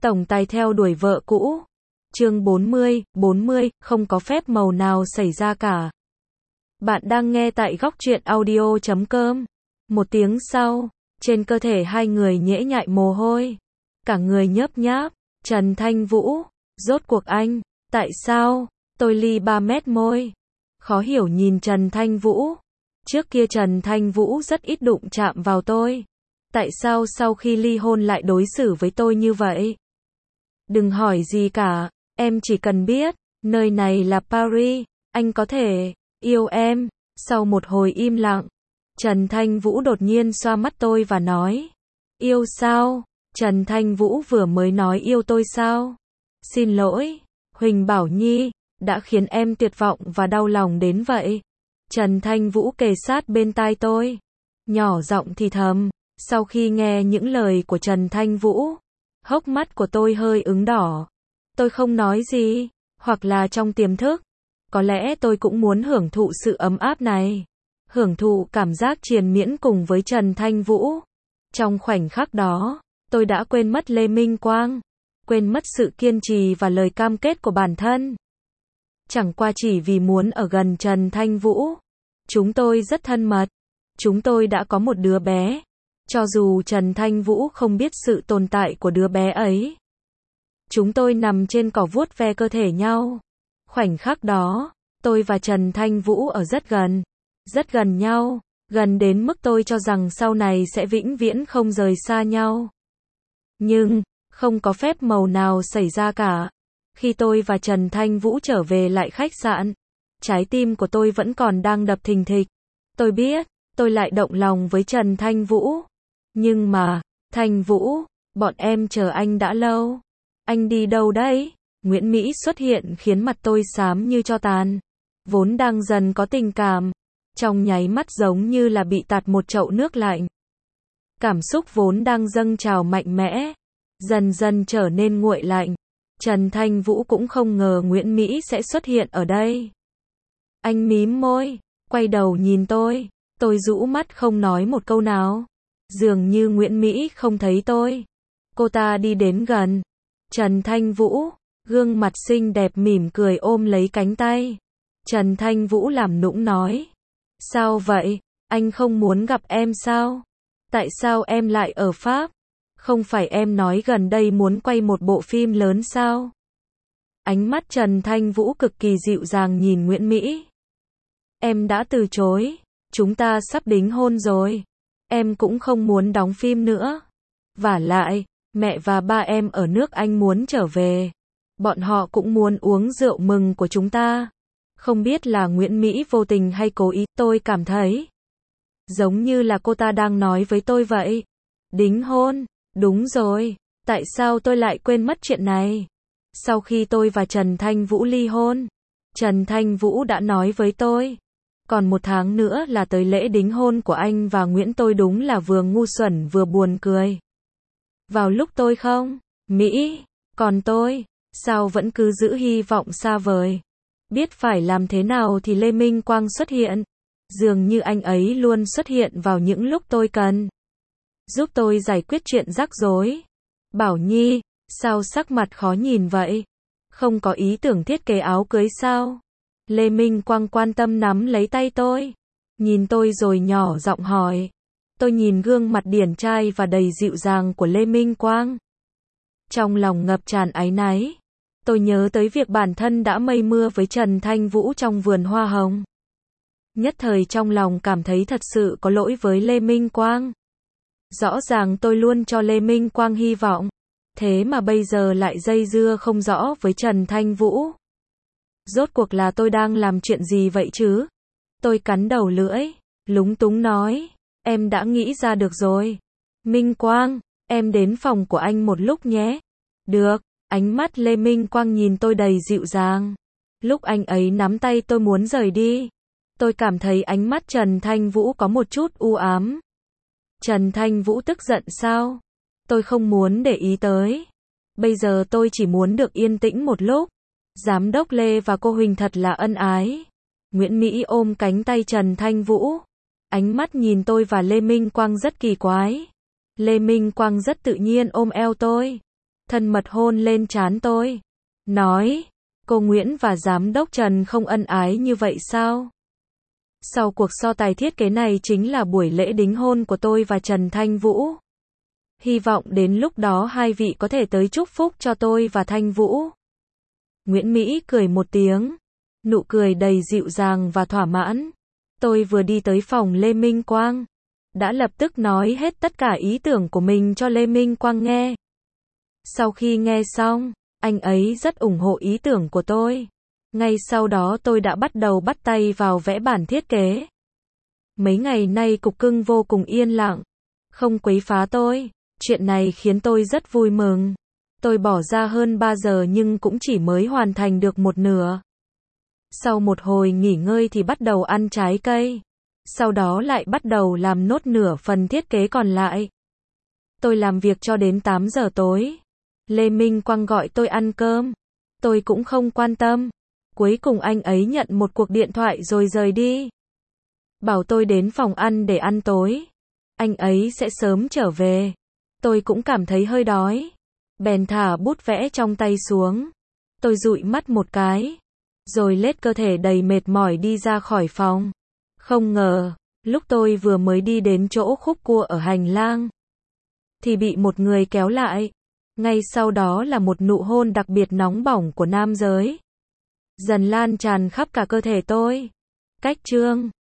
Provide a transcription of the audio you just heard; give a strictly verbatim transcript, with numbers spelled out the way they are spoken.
Tổng tài theo đuổi vợ cũ. Chương bốn mươi, bốn mươi, không có phép màu nào xảy ra cả. Bạn đang nghe tại góc truyện audio chấm com. Một tiếng sau, trên cơ thể hai người nhễ nhại mồ hôi. Cả người nhớp nháp. Trần Thanh Vũ, rốt cuộc anh, tại sao? Tôi ly ba mét môi. Khó hiểu nhìn Trần Thanh Vũ. Trước kia Trần Thanh Vũ rất ít đụng chạm vào tôi. Tại sao sau khi ly hôn lại đối xử với tôi như vậy? Đừng hỏi gì cả, em chỉ cần biết, nơi này là Paris, anh có thể yêu em. Sau một hồi im lặng, Trần Thanh Vũ đột nhiên xoa mắt tôi và nói, yêu sao? Trần Thanh Vũ vừa mới nói yêu tôi sao? Xin lỗi, Huỳnh Bảo Nhi, đã khiến em tuyệt vọng và đau lòng đến vậy. Trần Thanh Vũ kề sát bên tai tôi, nhỏ giọng thì thầm. Sau khi nghe những lời của Trần Thanh Vũ, hốc mắt của tôi hơi ửng đỏ. Tôi không nói gì, hoặc là trong tiềm thức, có lẽ tôi cũng muốn hưởng thụ sự ấm áp này, hưởng thụ cảm giác triền miên cùng với Trần Thanh Vũ. Trong khoảnh khắc đó, tôi đã quên mất Lê Minh Quang, quên mất sự kiên trì và lời cam kết của bản thân. Chẳng qua chỉ vì muốn ở gần Trần Thanh Vũ. Chúng tôi rất thân mật. Chúng tôi đã có một đứa bé. Cho dù Trần Thanh Vũ không biết sự tồn tại của đứa bé ấy. Chúng tôi nằm trên cỏ vuốt ve cơ thể nhau. Khoảnh khắc đó, tôi và Trần Thanh Vũ ở rất gần. Rất gần nhau. Gần đến mức tôi cho rằng sau này sẽ vĩnh viễn không rời xa nhau. Nhưng, không có phép màu nào xảy ra cả. Khi tôi và Trần Thanh Vũ trở về lại khách sạn, trái tim của tôi vẫn còn đang đập thình thịch. Tôi biết, tôi lại động lòng với Trần Thanh Vũ. Nhưng mà, Thanh Vũ, bọn em chờ anh đã lâu. Anh đi đâu đấy? Nguyễn Mỹ xuất hiện khiến mặt tôi xám như tro tàn. Vốn đang dần có tình cảm, trong nháy mắt giống như là bị tạt một chậu nước lạnh. Cảm xúc vốn đang dâng trào mạnh mẽ, dần dần trở nên nguội lạnh. Trần Thanh Vũ cũng không ngờ Nguyễn Mỹ sẽ xuất hiện ở đây. Anh mím môi, quay đầu nhìn tôi. Tôi rũ mắt không nói một câu nào. Dường như Nguyễn Mỹ không thấy tôi. Cô ta đi đến gần. Trần Thanh Vũ, gương mặt xinh đẹp mỉm cười ôm lấy cánh tay. Trần Thanh Vũ làm nũng nói. Sao vậy? Anh không muốn gặp em sao? Tại sao em lại ở Pháp? Không phải em nói gần đây muốn quay một bộ phim lớn sao? Ánh mắt Trần Thanh Vũ cực kỳ dịu dàng nhìn Nguyễn Mỹ. Em đã từ chối. Chúng ta sắp đính hôn rồi. Em cũng không muốn đóng phim nữa. Vả lại, mẹ và ba em ở nước Anh muốn trở về. Bọn họ cũng muốn uống rượu mừng của chúng ta. Không biết là Nguyễn Mỹ vô tình hay cố ý, tôi cảm thấy giống như là cô ta đang nói với tôi vậy. Đính hôn, đúng rồi, tại sao tôi lại quên mất chuyện này? Sau khi tôi và Trần Thanh Vũ ly hôn, Trần Thanh Vũ đã nói với tôi, còn một tháng nữa là tới lễ đính hôn của anh và Nguyễn. Tôi đúng là vừa ngu xuẩn vừa buồn cười. Vào lúc tôi không, Mỹ, còn tôi, sao vẫn cứ giữ hy vọng xa vời. Biết phải làm thế nào thì Lê Minh Quang xuất hiện. Dường như anh ấy luôn xuất hiện vào những lúc tôi cần. Giúp tôi giải quyết chuyện rắc rối. Bảo Nhi, sao sắc mặt khó nhìn vậy? Không có ý tưởng thiết kế áo cưới sao? Lê Minh Quang quan tâm nắm lấy tay tôi. Nhìn tôi rồi nhỏ giọng hỏi. Tôi nhìn gương mặt điển trai và đầy dịu dàng của Lê Minh Quang. Trong lòng ngập tràn áy náy. Tôi nhớ tới việc bản thân đã mây mưa với Trần Thanh Vũ trong vườn hoa hồng. Nhất thời trong lòng cảm thấy thật sự có lỗi với Lê Minh Quang. Rõ ràng tôi luôn cho Lê Minh Quang hy vọng. Thế mà bây giờ lại dây dưa không rõ với Trần Thanh Vũ. Rốt cuộc là tôi đang làm chuyện gì vậy chứ? Tôi cắn đầu lưỡi, lúng túng nói. Em đã nghĩ ra được rồi. Minh Quang, em đến phòng của anh một lúc nhé. Được, ánh mắt Lê Minh Quang nhìn tôi đầy dịu dàng. Lúc anh ấy nắm tay tôi muốn rời đi. Tôi cảm thấy ánh mắt Trần Thanh Vũ có một chút u ám. Trần Thanh Vũ tức giận sao? Tôi không muốn để ý tới. Bây giờ tôi chỉ muốn được yên tĩnh một lúc. Giám đốc Lê và cô Huỳnh thật là ân ái. Nguyễn Mỹ ôm cánh tay Trần Thanh Vũ. Ánh mắt nhìn tôi và Lê Minh Quang rất kỳ quái. Lê Minh Quang rất tự nhiên ôm eo tôi. thân mật hôn lên trán tôi. Nói, cô Nguyễn và Giám đốc Trần không ân ái như vậy sao? Sau cuộc so tài thiết kế này chính là buổi lễ đính hôn của tôi và Trần Thanh Vũ. Hy vọng đến lúc đó hai vị có thể tới chúc phúc cho tôi và Thanh Vũ. Nguyễn Mỹ cười một tiếng, nụ cười đầy dịu dàng và thỏa mãn. Tôi vừa đi tới phòng Lê Minh Quang, đã lập tức nói hết tất cả ý tưởng của mình cho Lê Minh Quang nghe. Sau khi nghe xong, anh ấy rất ủng hộ ý tưởng của tôi. Ngay sau đó tôi đã bắt đầu bắt tay vào vẽ bản thiết kế. Mấy ngày nay cục cưng vô cùng yên lặng, không quấy phá tôi. Chuyện này khiến tôi rất vui mừng. Tôi bỏ ra hơn ba giờ nhưng cũng chỉ mới hoàn thành được một nửa. Sau một hồi nghỉ ngơi thì bắt đầu ăn trái cây. Sau đó lại bắt đầu làm nốt nửa phần thiết kế còn lại. Tôi làm việc cho đến tám giờ tối. Lê Minh Quang gọi tôi ăn cơm. Tôi cũng không quan tâm. Cuối cùng anh ấy nhận một cuộc điện thoại rồi rời đi. Bảo tôi đến phòng ăn để ăn tối. Anh ấy sẽ sớm trở về. Tôi cũng cảm thấy hơi đói. Bèn thả bút vẽ trong tay xuống. Tôi dụi mắt một cái. Rồi lết cơ thể đầy mệt mỏi đi ra khỏi phòng. Không ngờ, lúc tôi vừa mới đi đến chỗ khúc cua ở hành lang, thì bị một người kéo lại. Ngay sau đó là một nụ hôn đặc biệt nóng bỏng của nam giới. Dần lan tràn khắp cả cơ thể tôi. Cách chương